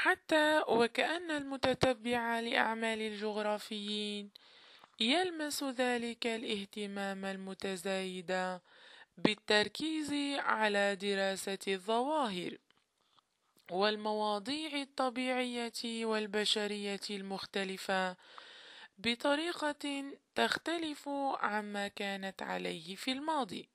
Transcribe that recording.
حتى وكأن المتتبع لأعمال الجغرافيين يلمس ذلك الاهتمام المتزايد بالتركيز على دراسة الظواهر والمواضيع الطبيعية والبشرية المختلفة بطريقة تختلف عما كانت عليه في الماضي.